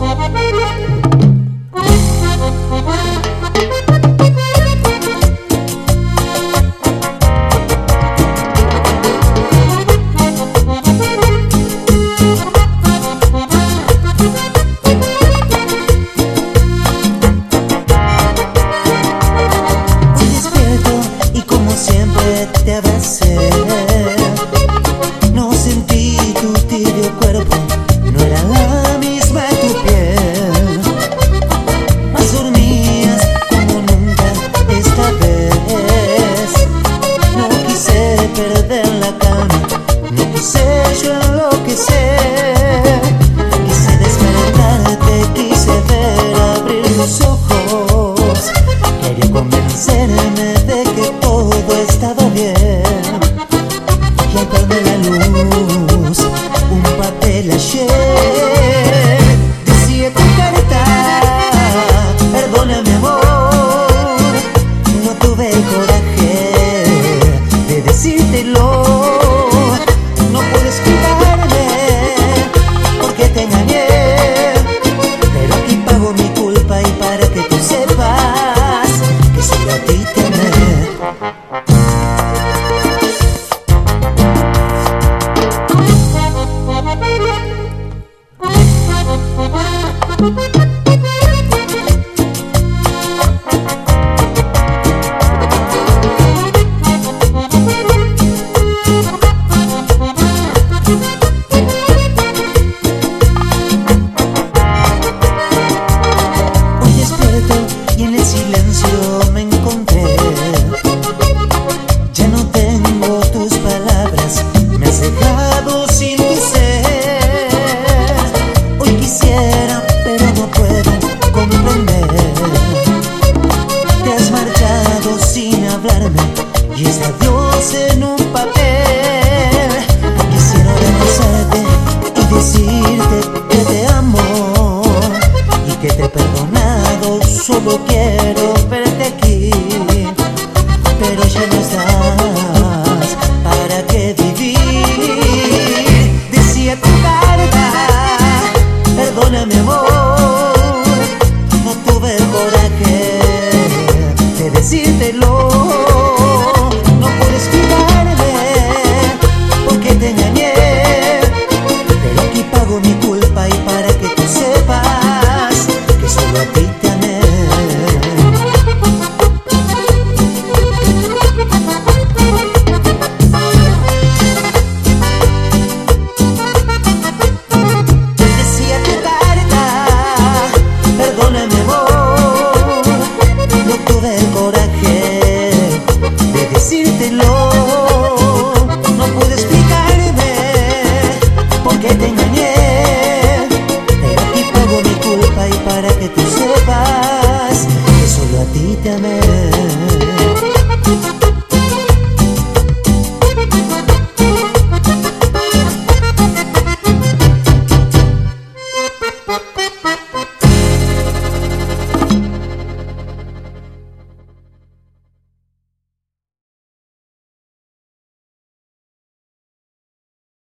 Te abracé, no sentí tu tibio cuerpo, no era la misma tu piel, mas dormías como nunca esta vez. No quise perder la calma, no quise yo enloquecer, quise despertarte, quise ver abrir los ojos, quería convencerme de que todo estaba bien. Y al perder la luz, un papel ayer decía tu carta: perdona mi amor, no tuve el coraje de decírtelo. No puedo explicarme por qué te engañé, pero aquí pago mi culpa y para que tú sepas que solo a ti te amé. Hoy despierto y en el silencio me encontré. Ya no tengo tus palabras, me has dejado sin tu ser. Hoy quisiera, pero no puedo comprender. Te has marchado sin hablarme y es adiós en un papel. Quisiera abrazarte y decirte que te amo y que te he perdonado. Solo quiero verte aquí, pero ya no estás. ¿Para qué vivir? Decía tu carta: perdona mi amor, no tuve el coraje de decírtelo. No puedo explicarme por qué te engañé, pero aquí pago mi culpa y para que tú sepas que solo a ti te amé. Decía tu carta: perdona mi amor, no tuve el coraje de decírtelo. No puedo explicarme por qué te engañé, pero aquí pago mi culpa y para que tú sepas que solo a ti te amé.